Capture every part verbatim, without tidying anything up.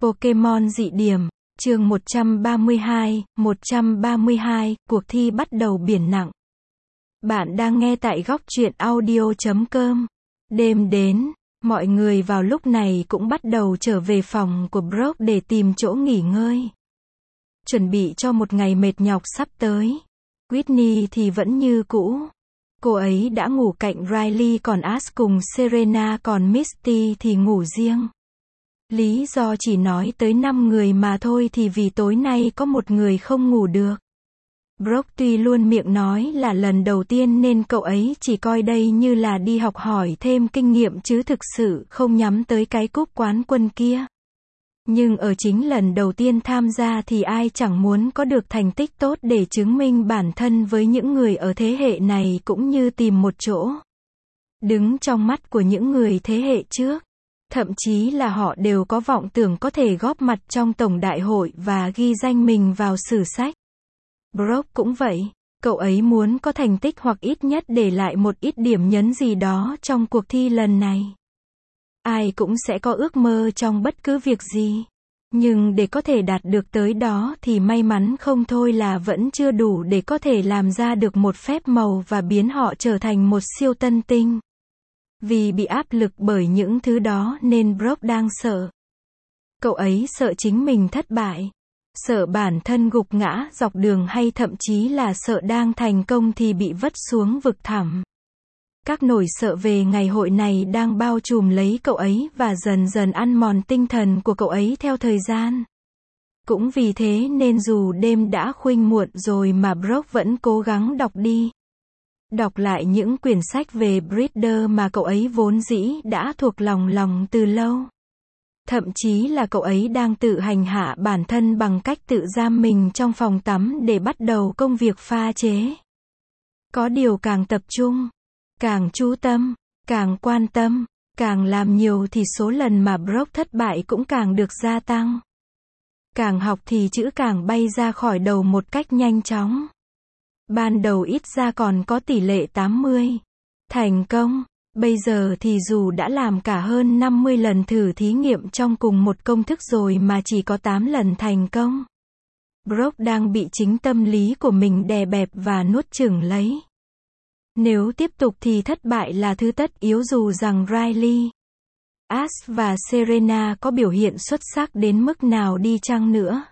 Pokemon dị điểm, chương một trăm ba mươi hai, một trăm ba mươi hai, cuộc thi bắt đầu biển nặng. Bạn đang nghe tại góc truyện audio chấm com. Đêm đến, mọi người vào lúc này cũng bắt đầu trở về phòng của Brock để tìm chỗ nghỉ ngơi. Chuẩn bị cho một ngày mệt nhọc sắp tới. Whitney thì vẫn như cũ. Cô ấy đã ngủ cạnh Riley, còn Ash cùng Serena, còn Misty thì ngủ riêng. Lý do chỉ nói tới năm người mà thôi thì vì tối nay có một người không ngủ được. Brock tuy luôn miệng nói là lần đầu tiên nên cậu ấy chỉ coi đây như là đi học hỏi thêm kinh nghiệm chứ thực sự không nhắm tới cái cúp quán quân kia. Nhưng ở chính lần đầu tiên tham gia thì ai chẳng muốn có được thành tích tốt để chứng minh bản thân với những người ở thế hệ này, cũng như tìm một chỗ đứng trong mắt của những người thế hệ trước. Thậm chí là họ đều có vọng tưởng có thể góp mặt trong tổng đại hội và ghi danh mình vào sử sách. Brock cũng vậy, cậu ấy muốn có thành tích hoặc ít nhất để lại một ít điểm nhấn gì đó trong cuộc thi lần này. Ai cũng sẽ có ước mơ trong bất cứ việc gì. Nhưng để có thể đạt được tới đó thì may mắn không thôi là vẫn chưa đủ để có thể làm ra được một phép màu và biến họ trở thành một siêu tân tinh. Vì bị áp lực bởi những thứ đó nên Brock đang sợ. Cậu ấy sợ chính mình thất bại. Sợ bản thân gục ngã dọc đường, hay thậm chí là sợ đang thành công thì bị vất xuống vực thẳm. Các nỗi sợ về ngày hội này đang bao trùm lấy cậu ấy và dần dần ăn mòn tinh thần của cậu ấy theo thời gian. Cũng vì thế nên dù đêm đã khuya muộn rồi mà Brock vẫn cố gắng đọc đi. Đọc lại những quyển sách về Breeder mà cậu ấy vốn dĩ đã thuộc lòng lòng từ lâu. Thậm chí là cậu ấy đang tự hành hạ bản thân bằng cách tự giam mình trong phòng tắm để bắt đầu công việc pha chế. Có điều càng tập trung, càng chú tâm, càng quan tâm, càng làm nhiều thì số lần mà Brock thất bại cũng càng được gia tăng. Càng học thì chữ càng bay ra khỏi đầu một cách nhanh chóng. Ban đầu ít ra còn có tỷ lệ tám mươi. Thành công. Bây giờ thì dù đã làm cả hơn năm mươi lần thử thí nghiệm trong cùng một công thức rồi mà chỉ có tám lần thành công. Brock đang bị chính tâm lý của mình đè bẹp và nuốt chửng lấy. Nếu tiếp tục thì thất bại là thứ tất yếu, dù rằng Riley, Ash và Serena có biểu hiện xuất sắc đến mức nào đi chăng nữa.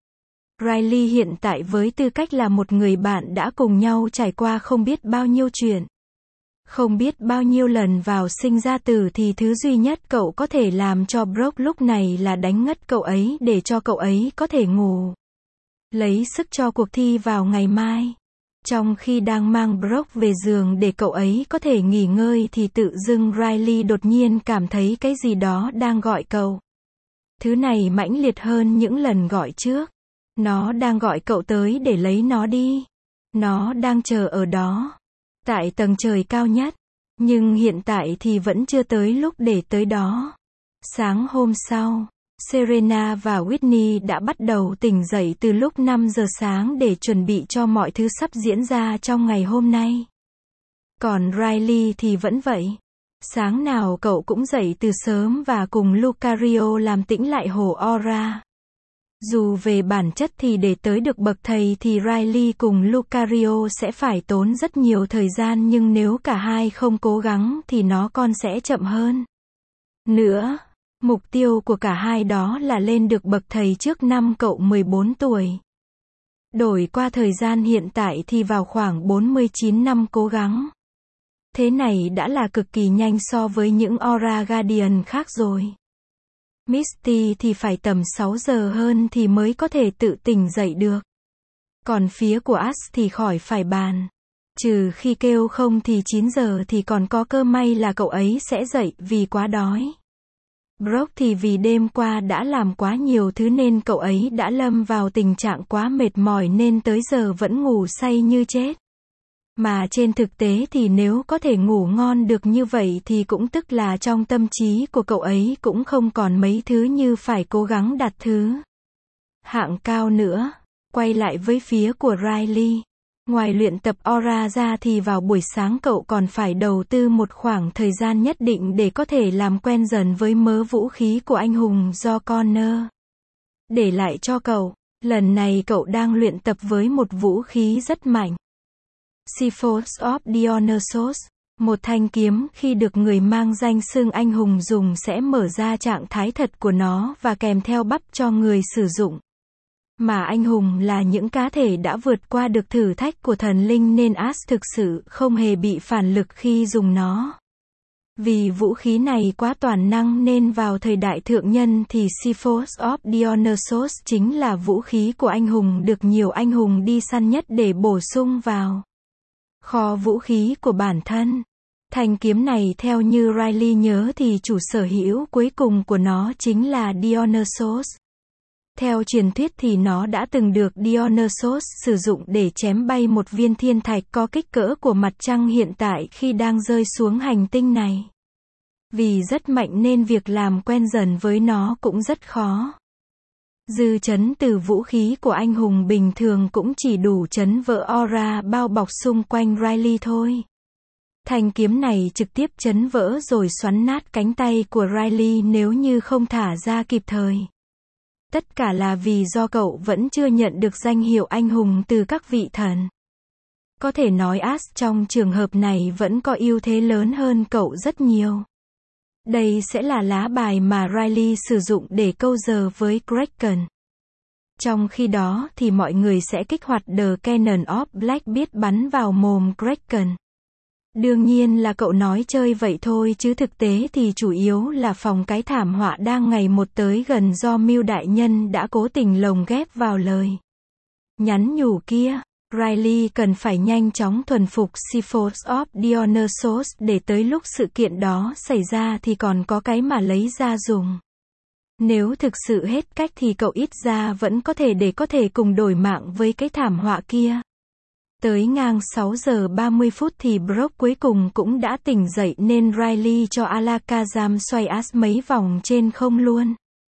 Riley hiện tại với tư cách là một người bạn đã cùng nhau trải qua không biết bao nhiêu chuyện, không biết bao nhiêu lần vào sinh ra tử, thì thứ duy nhất cậu có thể làm cho Brock lúc này là đánh ngất cậu ấy để cho cậu ấy có thể ngủ, lấy sức cho cuộc thi vào ngày mai. Trong khi đang mang Brock về giường để cậu ấy có thể nghỉ ngơi thì tự dưng Riley đột nhiên cảm thấy cái gì đó đang gọi cậu. Thứ này mãnh liệt hơn những lần gọi trước. Nó đang gọi cậu tới để lấy nó đi. Nó đang chờ ở đó, tại tầng trời cao nhất. Nhưng hiện tại thì vẫn chưa tới lúc để tới đó. Sáng hôm sau, Serena và Whitney đã bắt đầu tỉnh dậy từ lúc năm giờ sáng để chuẩn bị cho mọi thứ sắp diễn ra trong ngày hôm nay. Còn Riley thì vẫn vậy. Sáng nào cậu cũng dậy từ sớm và cùng Lucario làm tĩnh lại hồ Aura. Dù về bản chất thì để tới được bậc thầy thì Riley cùng Lucario sẽ phải tốn rất nhiều thời gian, nhưng nếu cả hai không cố gắng thì nó còn sẽ chậm hơn. Nữa, mục tiêu của cả hai đó là lên được bậc thầy trước năm cậu mười bốn tuổi. Đổi qua thời gian hiện tại thì vào khoảng bốn mươi chín năm cố gắng. Thế này đã là cực kỳ nhanh so với những Aura Guardian khác rồi. Misty thì phải tầm sáu giờ hơn thì mới có thể tự tỉnh dậy được. Còn phía của Ash thì khỏi phải bàn. Trừ khi kêu không thì chín giờ thì còn có cơ may là cậu ấy sẽ dậy vì quá đói. Brock thì vì đêm qua đã làm quá nhiều thứ nên cậu ấy đã lâm vào tình trạng quá mệt mỏi nên tới giờ vẫn ngủ say như chết. Mà trên thực tế thì nếu có thể ngủ ngon được như vậy thì cũng tức là trong tâm trí của cậu ấy cũng không còn mấy thứ như phải cố gắng đạt thứ hạng cao nữa. Quay lại với phía của Riley. Ngoài luyện tập Aura ra thì vào buổi sáng cậu còn phải đầu tư một khoảng thời gian nhất định để có thể làm quen dần với mớ vũ khí của anh hùng do Connor. để lại cho cậu. Lần này cậu đang luyện tập với một vũ khí rất mạnh. Seaforth of Dionysos, một thanh kiếm khi được người mang danh xưng anh hùng dùng sẽ mở ra trạng thái thật của nó và kèm theo bắp cho người sử dụng. Mà anh hùng là những cá thể đã vượt qua được thử thách của thần linh nên As thực sự không hề bị phản lực khi dùng nó. Vì vũ khí này quá toàn năng nên vào thời đại thượng nhân thì Seaforth of Dionysos chính là vũ khí của anh hùng được nhiều anh hùng đi săn nhất để bổ sung vào kho vũ khí của bản thân. Thanh kiếm này theo như Riley nhớ thì chủ sở hữu cuối cùng của nó chính là Dionysos. Theo truyền thuyết thì nó đã từng được Dionysos sử dụng để chém bay một viên thiên thạch có kích cỡ của mặt trăng hiện tại khi đang rơi xuống hành tinh này. Vì rất mạnh nên việc làm quen dần với nó cũng rất khó. Dư chấn từ vũ khí của anh hùng bình thường cũng chỉ đủ chấn vỡ aura bao bọc xung quanh Riley thôi. Thanh kiếm này trực tiếp chấn vỡ rồi xoắn nát cánh tay của Riley nếu như không thả ra kịp thời. Tất cả là vì do cậu vẫn chưa nhận được danh hiệu anh hùng từ các vị thần. Có thể nói As trong trường hợp này vẫn có ưu thế lớn hơn cậu rất nhiều. Đây sẽ là lá bài mà Riley sử dụng để câu giờ với Kraken. Trong khi đó thì mọi người sẽ kích hoạt The Cannon of Black biết bắn vào mồm Kraken. Đương nhiên là cậu nói chơi vậy thôi chứ thực tế thì chủ yếu là phòng cái thảm họa đang ngày một tới gần do Mưu đại nhân đã cố tình lồng ghép vào lời nhắn nhủ kia. Riley cần phải nhanh chóng thuần phục Seaforth of Dionysos để tới lúc sự kiện đó xảy ra thì còn có cái mà lấy ra dùng. Nếu thực sự hết cách thì cậu ít ra vẫn có thể để có thể cùng đổi mạng với cái thảm họa kia. Tới ngang sáu giờ ba mươi phút thì Brock cuối cùng cũng đã tỉnh dậy nên Riley cho Alakazam xoay As mấy vòng trên không luôn.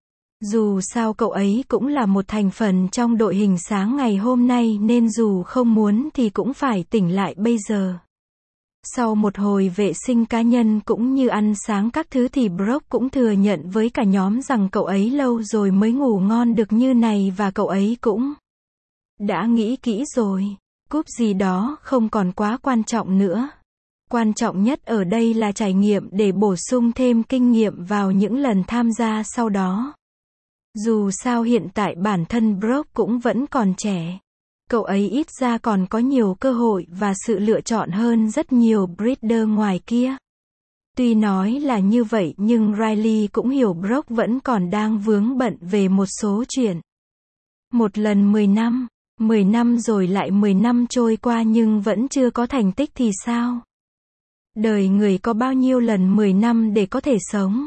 Dù sao cậu ấy cũng là một thành phần trong đội hình sáng ngày hôm nay nên dù không muốn thì cũng phải tỉnh lại bây giờ. Sau một hồi vệ sinh cá nhân cũng như ăn sáng các thứ thì Brock cũng thừa nhận với cả nhóm rằng cậu ấy lâu rồi mới ngủ ngon được như này và cậu ấy cũng đã nghĩ kỹ rồi. Cúp gì đó không còn quá quan trọng nữa. Quan trọng nhất ở đây là trải nghiệm để bổ sung thêm kinh nghiệm vào những lần tham gia sau đó. Dù sao hiện tại bản thân Brock cũng vẫn còn trẻ. Cậu ấy ít ra còn có nhiều cơ hội và sự lựa chọn hơn rất nhiều breeder ngoài kia. Tuy nói là như vậy nhưng Riley cũng hiểu Brock vẫn còn đang vướng bận về một số chuyện. Một lần mười năm, mười năm rồi lại mười năm trôi qua nhưng vẫn chưa có thành tích thì sao? Đời người có bao nhiêu lần mười năm để có thể sống?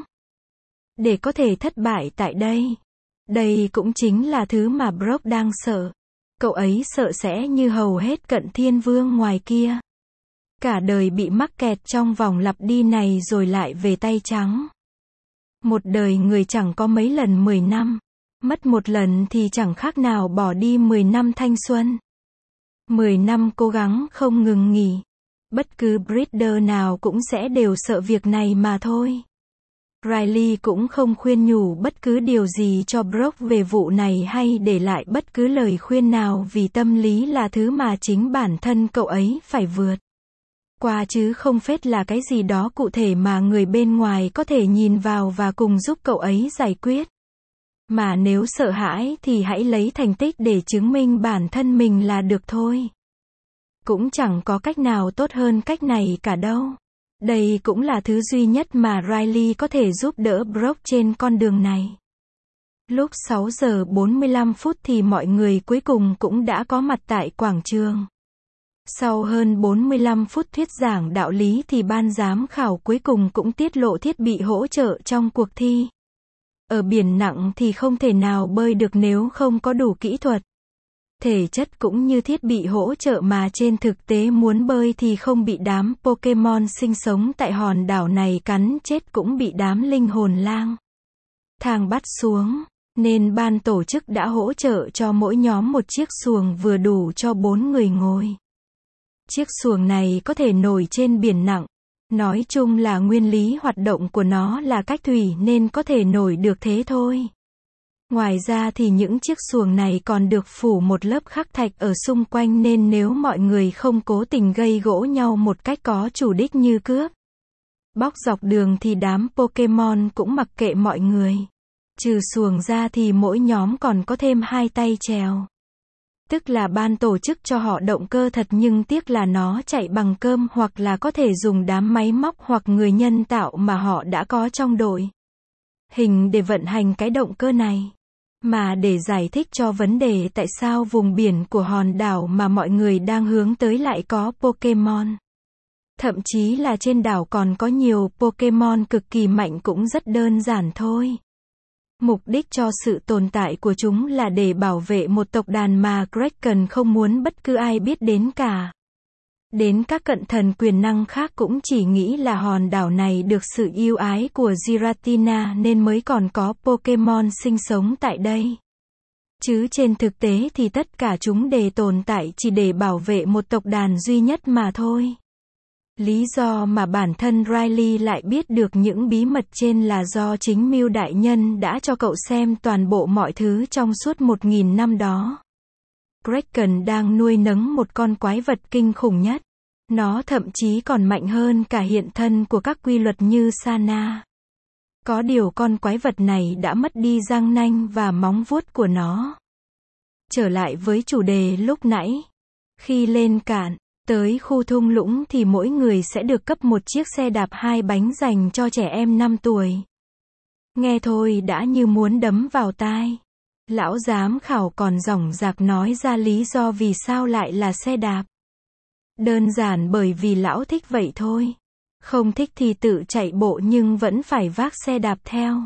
Để có thể thất bại tại đây? Đây cũng chính là thứ mà Brock đang sợ. Cậu ấy sợ sẽ như hầu hết cận thiên vương ngoài kia. Cả đời bị mắc kẹt trong vòng lặp đi này rồi lại về tay trắng. Một đời người chẳng có mấy lần mười năm. Mất một lần thì chẳng khác nào bỏ đi mười năm thanh xuân. mười năm cố gắng không ngừng nghỉ. Bất cứ breeder nào cũng sẽ đều sợ việc này mà thôi. Riley cũng không khuyên nhủ bất cứ điều gì cho Brock về vụ này hay để lại bất cứ lời khuyên nào vì tâm lý là thứ mà chính bản thân cậu ấy phải vượt qua chứ không phết là cái gì đó cụ thể mà người bên ngoài có thể nhìn vào và cùng giúp cậu ấy giải quyết. Mà nếu sợ hãi thì hãy lấy thành tích để chứng minh bản thân mình là được thôi. Cũng chẳng có cách nào tốt hơn cách này cả đâu. Đây cũng là thứ duy nhất mà Riley có thể giúp đỡ Brock trên con đường này. Lúc sáu giờ bốn mươi lăm phút thì mọi người cuối cùng cũng đã có mặt tại quảng trường. Sau hơn bốn mươi lăm phút thuyết giảng đạo lý thì ban giám khảo cuối cùng cũng tiết lộ thiết bị hỗ trợ trong cuộc thi. Ở biển nặng thì không thể nào bơi được nếu không có đủ kỹ thuật. Thể chất cũng như thiết bị hỗ trợ mà trên thực tế muốn bơi thì không bị đám Pokemon sinh sống tại hòn đảo này cắn chết cũng bị đám linh hồn lang thang bắt xuống, nên ban tổ chức đã hỗ trợ cho mỗi nhóm một chiếc xuồng vừa đủ cho bốn người ngồi. Chiếc xuồng này có thể nổi trên biển nặng. Nói chung là nguyên lý hoạt động của nó là cách thủy nên có thể nổi được thế thôi. Ngoài ra thì những chiếc xuồng này còn được phủ một lớp khắc thạch ở xung quanh nên nếu mọi người không cố tình gây gỗ nhau một cách có chủ đích như cướp bóc dọc đường thì đám Pokemon cũng mặc kệ mọi người. Trừ xuồng ra thì mỗi nhóm còn có thêm hai tay chèo. Tức là ban tổ chức cho họ động cơ thật nhưng tiếc là nó chạy bằng cơm hoặc là có thể dùng đám máy móc hoặc người nhân tạo mà họ đã có trong đội hình để vận hành cái động cơ này. Mà để giải thích cho vấn đề tại sao vùng biển của hòn đảo mà mọi người đang hướng tới lại có Pokemon. Thậm chí là trên đảo còn có nhiều Pokemon cực kỳ mạnh cũng rất đơn giản thôi. Mục đích cho sự tồn tại của chúng là để bảo vệ một tộc đàn mà Kraken không muốn bất cứ ai biết đến cả. Đến các cận thần quyền năng khác cũng chỉ nghĩ là hòn đảo này được sự yêu ái của Giratina nên mới còn có Pokemon sinh sống tại đây. Chứ trên thực tế thì tất cả chúng đều tồn tại chỉ để bảo vệ một tộc đàn duy nhất mà thôi. Lý do mà bản thân Riley lại biết được những bí mật trên là do chính Mew đại nhân đã cho cậu xem toàn bộ mọi thứ trong suốt một nghìn năm đó. Kraken đang nuôi nấng một con quái vật kinh khủng nhất. Nó thậm chí còn mạnh hơn cả hiện thân của các quy luật như Sana. Có điều con quái vật này đã mất đi răng nanh và móng vuốt của nó. Trở lại với chủ đề lúc nãy. Khi lên cạn tới khu thung lũng thì mỗi người sẽ được cấp một chiếc xe đạp hai bánh dành cho trẻ em năm tuổi. Nghe thôi đã như muốn đấm vào tai. Lão giám khảo còn dỏng dạc nói ra lý do vì sao lại là xe đạp. Đơn giản bởi vì lão thích vậy thôi. Không thích thì tự chạy bộ nhưng vẫn phải vác xe đạp theo.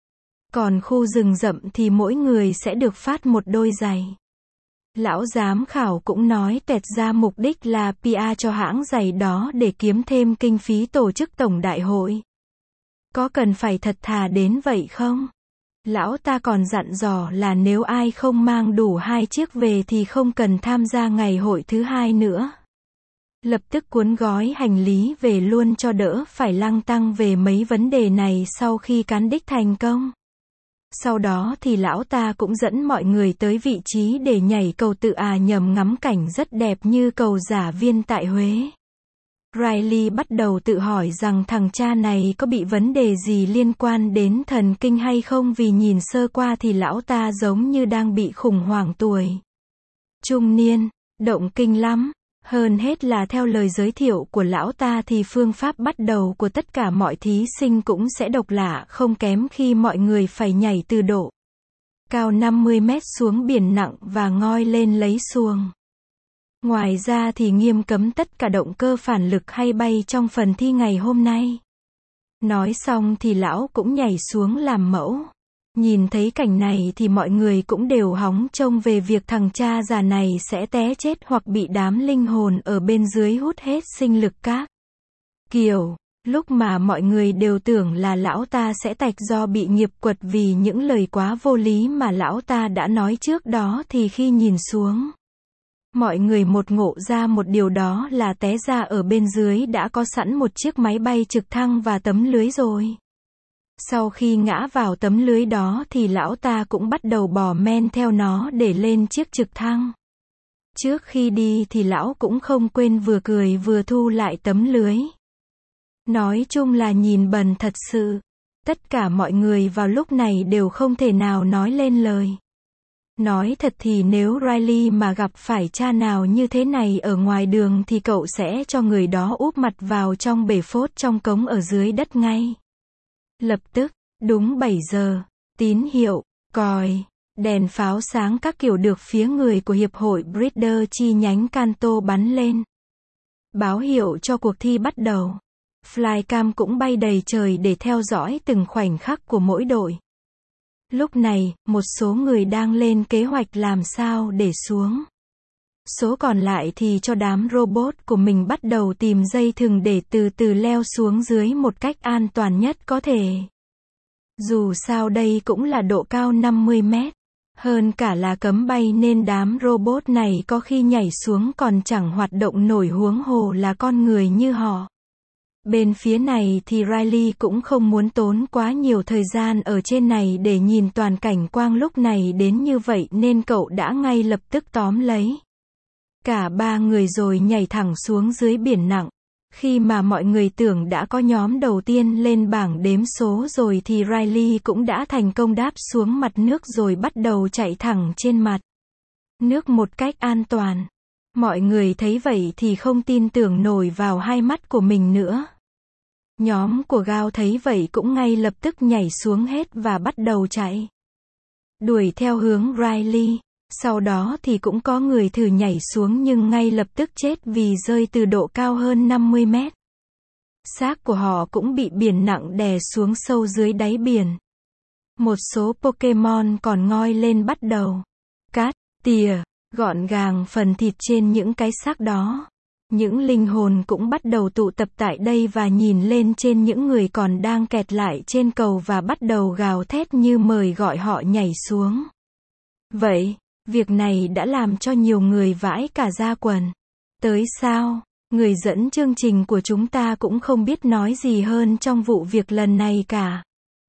Còn khu rừng rậm thì mỗi người sẽ được phát một đôi giày. Lão giám khảo cũng nói tuẹt ra mục đích là pê e cho hãng giày đó để kiếm thêm kinh phí tổ chức tổng đại hội. Có cần phải thật thà đến vậy không? Lão ta còn dặn dò là nếu ai không mang đủ hai chiếc về thì không cần tham gia ngày hội thứ hai nữa. Lập tức cuốn gói hành lý về luôn cho đỡ phải lăng tăng về mấy vấn đề này sau khi cán đích thành công. Sau đó thì lão ta cũng dẫn mọi người tới vị trí để nhảy cầu tự à nhầm ngắm cảnh rất đẹp như cầu Giả Viên tại Huế. Riley bắt đầu tự hỏi rằng thằng cha này có bị vấn đề gì liên quan đến thần kinh hay không vì nhìn sơ qua thì lão ta giống như đang bị khủng hoảng tuổi trung niên, động kinh lắm. Hơn hết là theo lời giới thiệu của lão ta thì phương pháp bắt đầu của tất cả mọi thí sinh cũng sẽ độc lạ không kém khi mọi người phải nhảy từ độ cao năm mươi mét xuống biển nặng và ngoi lên lấy xuồng. Ngoài ra thì nghiêm cấm tất cả động cơ phản lực hay bay trong phần thi ngày hôm nay. Nói xong thì lão cũng nhảy xuống làm mẫu. Nhìn thấy cảnh này thì mọi người cũng đều hóng trông về việc thằng cha già này sẽ té chết hoặc bị đám linh hồn ở bên dưới hút hết sinh lực các kiểu. Lúc mà mọi người đều tưởng là lão ta sẽ tạch do bị nghiệp quật vì những lời quá vô lý mà lão ta đã nói trước đó thì khi nhìn xuống, mọi người một ngộ ra một điều đó là té ra ở bên dưới đã có sẵn một chiếc máy bay trực thăng và tấm lưới rồi. Sau khi ngã vào tấm lưới đó thì lão ta cũng bắt đầu bò men theo nó để lên chiếc trực thăng. Trước khi đi thì lão cũng không quên vừa cười vừa thu lại tấm lưới. Nói chung là nhìn bần thật sự. Tất cả mọi người vào lúc này đều không thể nào nói lên lời. Nói thật thì nếu Riley mà gặp phải cha nào như thế này ở ngoài đường thì cậu sẽ cho người đó úp mặt vào trong bể phốt trong cống ở dưới đất ngay. Lập tức, đúng bảy giờ, tín hiệu, còi, đèn pháo sáng các kiểu được phía người của Hiệp hội Breeder chi nhánh Kanto bắn lên. Báo hiệu cho cuộc thi bắt đầu. Flycam cũng bay đầy trời để theo dõi từng khoảnh khắc của mỗi đội. Lúc này, một số người đang lên kế hoạch làm sao để xuống. Số còn lại thì cho đám robot của mình bắt đầu tìm dây thừng để từ từ leo xuống dưới một cách an toàn nhất có thể. Dù sao đây cũng là độ cao năm mươi mét. Hơn cả là cấm bay nên đám robot này có khi nhảy xuống còn chẳng hoạt động nổi huống hồ là con người như họ. Bên phía này thì Riley cũng không muốn tốn quá nhiều thời gian ở trên này để nhìn toàn cảnh quang lúc này đến như vậy nên cậu đã ngay lập tức tóm lấy cả ba người rồi nhảy thẳng xuống dưới biển nặng. Khi mà mọi người tưởng đã có nhóm đầu tiên lên bảng đếm số rồi thì Riley cũng đã thành công đáp xuống mặt nước rồi bắt đầu chạy thẳng trên mặt nước một cách an toàn. Mọi người thấy vậy thì không tin tưởng nổi vào hai mắt của mình nữa. Nhóm của Gao thấy vậy cũng ngay lập tức nhảy xuống hết và bắt đầu chạy đuổi theo hướng Riley. Sau đó thì cũng có người thử nhảy xuống nhưng ngay lập tức chết vì rơi từ độ cao hơn năm mươi mét. Xác của họ cũng bị biển nặng đè xuống sâu dưới đáy biển. Một số Pokemon còn ngoi lên bắt đầu cắt tỉa gọn gàng phần thịt trên những cái xác đó. Những linh hồn cũng bắt đầu tụ tập tại đây và nhìn lên trên những người còn đang kẹt lại trên cầu và bắt đầu gào thét như mời gọi họ nhảy xuống. Vậy, việc này đã làm cho nhiều người vãi cả da quần. Tới sao? Người dẫn chương trình của chúng ta cũng không biết nói gì hơn trong vụ việc lần này cả.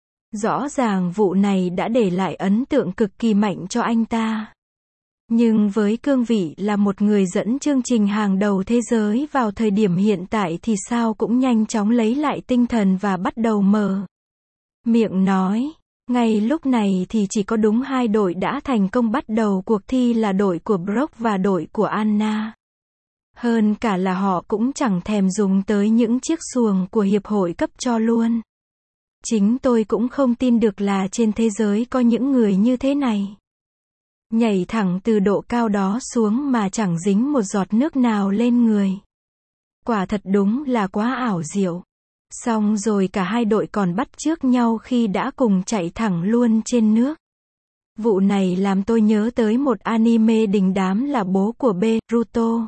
Rõ ràng vụ này đã để lại ấn tượng cực kỳ mạnh cho anh ta. Nhưng với cương vị là một người dẫn chương trình hàng đầu thế giới vào thời điểm hiện tại thì sao cũng nhanh chóng lấy lại tinh thần và bắt đầu mở miệng nói. Ngay lúc này thì chỉ có đúng hai đội đã thành công bắt đầu cuộc thi là đội của Brock và đội của Anna. Hơn cả là họ cũng chẳng thèm dùng tới những chiếc xuồng của hiệp hội cấp cho luôn. Chính tôi cũng không tin được là trên thế giới có những người như thế này. Nhảy thẳng từ độ cao đó xuống mà chẳng dính một giọt nước nào lên người. Quả thật đúng là quá ảo diệu. Xong rồi cả hai đội còn bắt chước nhau khi đã cùng chạy thẳng luôn trên nước. Vụ này làm tôi nhớ tới một anime đình đám là bố của Boruto.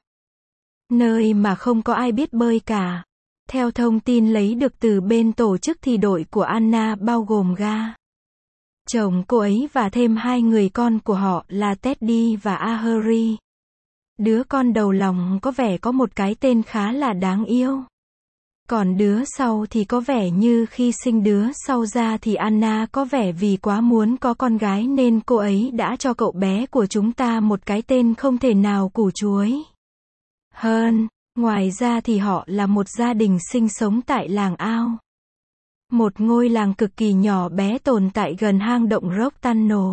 Nơi mà không có ai biết bơi cả. Theo thông tin lấy được từ bên tổ chức thì đội của Anna bao gồm Ga, chồng cô ấy và thêm hai người con của họ là Teddy và Ahuri. Đứa con đầu lòng có vẻ có một cái tên khá là đáng yêu. Còn đứa sau thì có vẻ như khi sinh đứa sau ra thì Anna có vẻ vì quá muốn có con gái nên cô ấy đã cho cậu bé của chúng ta một cái tên không thể nào củ chuối hơn. Ngoài ra thì họ là một gia đình sinh sống tại làng Ao. Một ngôi làng cực kỳ nhỏ bé tồn tại gần hang động Rock Tunnel.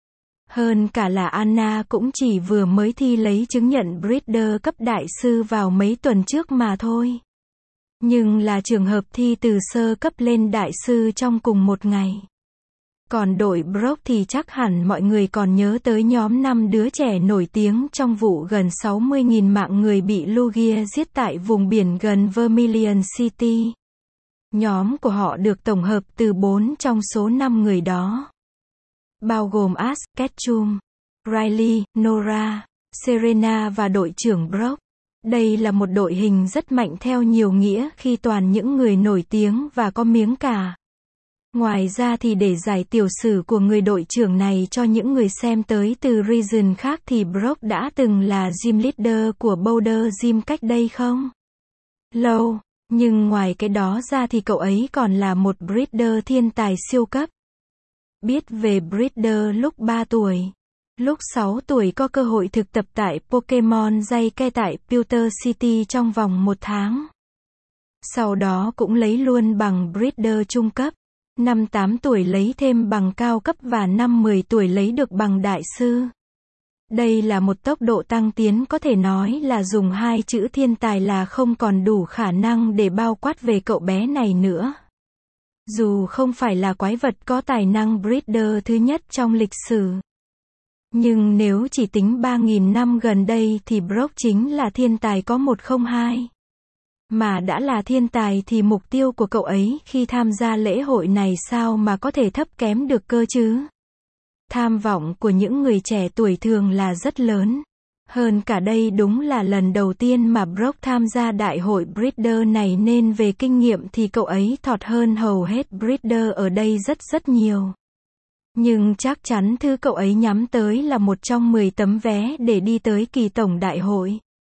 Hơn cả là Anna cũng chỉ vừa mới thi lấy chứng nhận Breeder cấp đại sư vào mấy tuần trước mà thôi. Nhưng là trường hợp thi từ sơ cấp lên đại sư trong cùng một ngày. Còn đội Brock thì chắc hẳn mọi người còn nhớ tới nhóm năm đứa trẻ nổi tiếng trong vụ gần sáu mươi nghìn mạng người bị Lugia giết tại vùng biển gần Vermilion City. Nhóm của họ được tổng hợp từ bốn trong số năm người đó. Bao gồm Ash, Ketchum, Riley, Nora, Serena và đội trưởng Brock. Đây là một đội hình rất mạnh theo nhiều nghĩa khi toàn những người nổi tiếng và có miếng cả. Ngoài ra thì để giải tiểu sử của người đội trưởng này cho những người xem tới từ region khác thì Brock đã từng là gym leader của Boulder Gym cách đây không lâu. Nhưng ngoài cái đó ra thì cậu ấy còn là một breeder thiên tài siêu cấp. Biết về breeder lúc ba tuổi. Lúc sáu tuổi có cơ hội thực tập tại Pokemon dây ke tại Pewter City trong vòng một tháng. Sau đó cũng lấy luôn bằng breeder trung cấp. Năm tám tuổi lấy thêm bằng cao cấp và năm mười tuổi lấy được bằng đại sư. Đây là một tốc độ tăng tiến có thể nói là dùng hai chữ thiên tài là không còn đủ khả năng để bao quát về cậu bé này nữa. Dù không phải là quái vật có tài năng breeder thứ nhất trong lịch sử. Nhưng nếu chỉ tính ba nghìn năm gần đây thì Brock chính là thiên tài có một không hai. Mà đã là thiên tài thì mục tiêu của cậu ấy khi tham gia lễ hội này sao mà có thể thấp kém được cơ chứ? Tham vọng của những người trẻ tuổi thường là rất lớn. Hơn cả đây đúng là lần đầu tiên mà Brock tham gia đại hội breeder này nên về kinh nghiệm thì cậu ấy thọt hơn hầu hết breeder ở đây rất rất nhiều. Nhưng chắc chắn thứ cậu ấy nhắm tới là một trong mười tấm vé để đi tới kỳ tổng đại hội.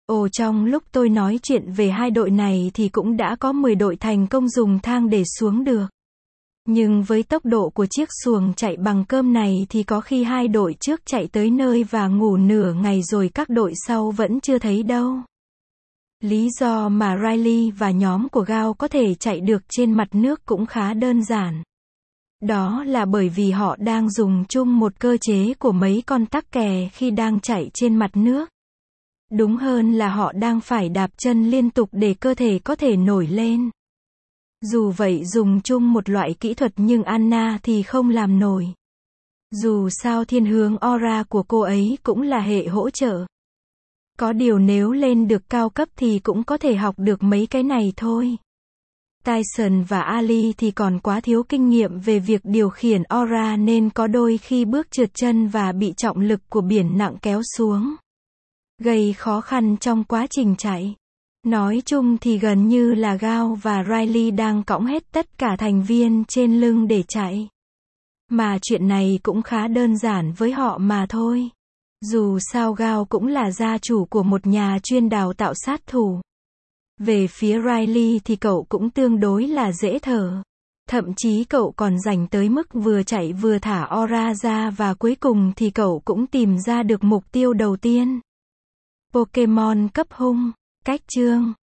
Ồ, trong lúc tôi nói chuyện về hai đội này thì cũng đã có mười đội thành công dùng thang để xuống được. Nhưng với tốc độ của chiếc xuồng chạy bằng cơm này thì có khi hai đội trước chạy tới nơi và ngủ nửa ngày rồi các đội sau vẫn chưa thấy đâu. Lý do mà Riley và nhóm của Gao có thể chạy được trên mặt nước cũng khá đơn giản. Đó là bởi vì họ đang dùng chung một cơ chế của mấy con tắc kè khi đang chạy trên mặt nước. Đúng hơn là họ đang phải đạp chân liên tục để cơ thể có thể nổi lên. Dù vậy dùng chung một loại kỹ thuật nhưng Anna thì không làm nổi. Dù sao thiên hướng aura của cô ấy cũng là hệ hỗ trợ. Có điều nếu lên được cao cấp thì cũng có thể học được mấy cái này thôi. Tyson và Ali thì còn quá thiếu kinh nghiệm về việc điều khiển aura nên có đôi khi bước trượt chân và bị trọng lực của biển nặng kéo xuống, gây khó khăn trong quá trình chạy. Nói chung thì gần như là Gao và Riley đang cõng hết tất cả thành viên trên lưng để chạy. Mà chuyện này cũng khá đơn giản với họ mà thôi. Dù sao Gao cũng là gia chủ của một nhà chuyên đào tạo sát thủ. Về phía Riley thì cậu cũng tương đối là dễ thở. Thậm chí cậu còn rảnh tới mức vừa chạy vừa thả aura ra và cuối cùng thì cậu cũng tìm ra được mục tiêu đầu tiên. Pokemon cấp hung. Cách chương